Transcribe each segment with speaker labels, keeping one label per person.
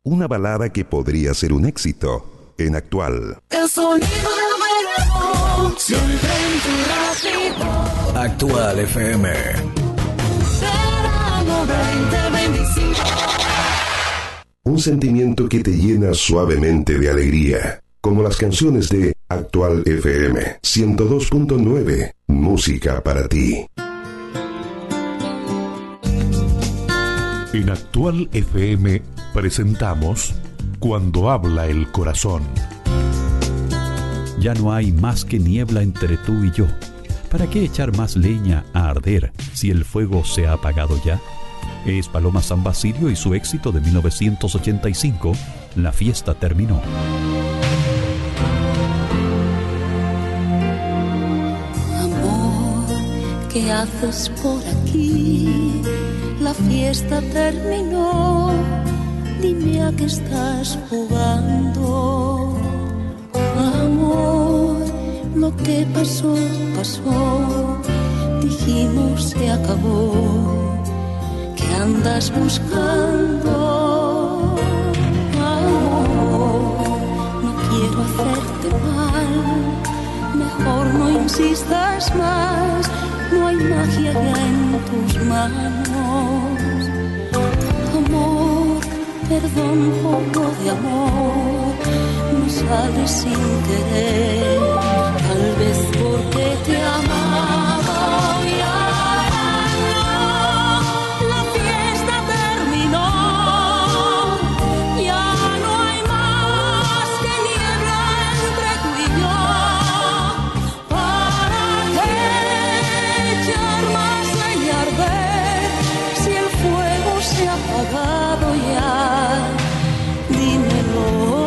Speaker 1: Una balada que podría ser un éxito en Actual.
Speaker 2: El sonido del verano se oye en tu radio.
Speaker 3: Actual FM.
Speaker 2: Verano 2025.
Speaker 1: Un sentimiento que te llena suavemente de alegría, como las canciones de Actual FM 102.9, música para ti.
Speaker 4: En Actual FM presentamos Cuando habla el corazón.
Speaker 5: Ya no hay más que niebla entre tú y yo. ¿Para qué echar más leña a arder si el fuego se ha apagado ya? Es Paloma San Basilio y su éxito de 1985, La fiesta terminó.
Speaker 6: Amor, ¿qué haces por aquí? La fiesta terminó. Dime a qué estás jugando. Amor, lo que pasó, pasó. Dijimos se acabó. ¿Qué andas buscando? Amor, no quiero hacerte mal. Mejor no insistas más. No hay magia ya en tus manos. Amor, perdón por lo de amor. No sale sin querer. Tal vez porque te amaba y ahora no. La fiesta terminó. Ya no hay más que niebla entre tú y yo. ¿Para qué echar más leña a arder si el fuego se ha apagado ya? Dímelo.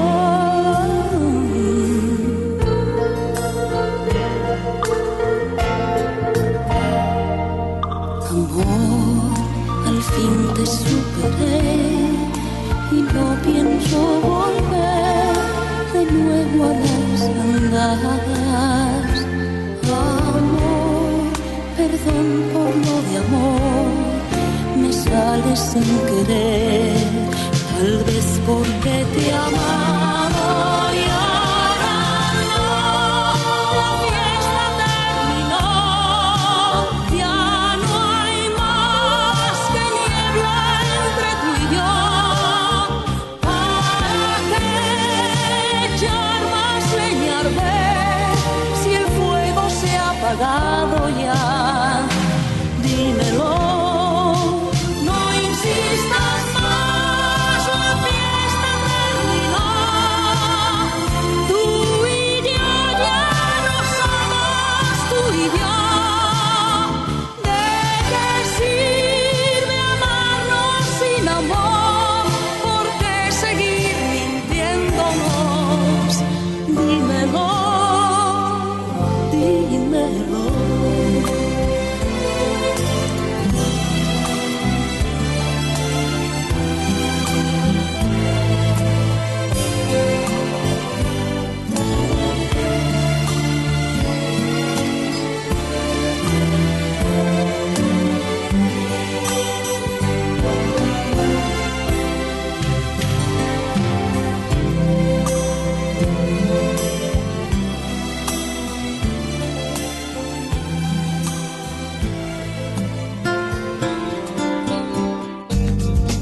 Speaker 6: Amor, al fin te superé y no pienso volver de nuevo a las andadas. Amor, perdón por lo de amor, me sale sin querer, tal vez porque te amaba y ahora no. La fiesta terminó, ya no hay más que niebla entre tú y yo. ¿Para qué echar más leña a arder si el fuego se ha apagado ya? Dímelo.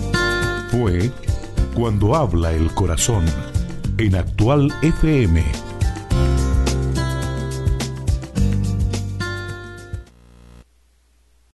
Speaker 4: Fue Cuando habla el corazón en Actual FM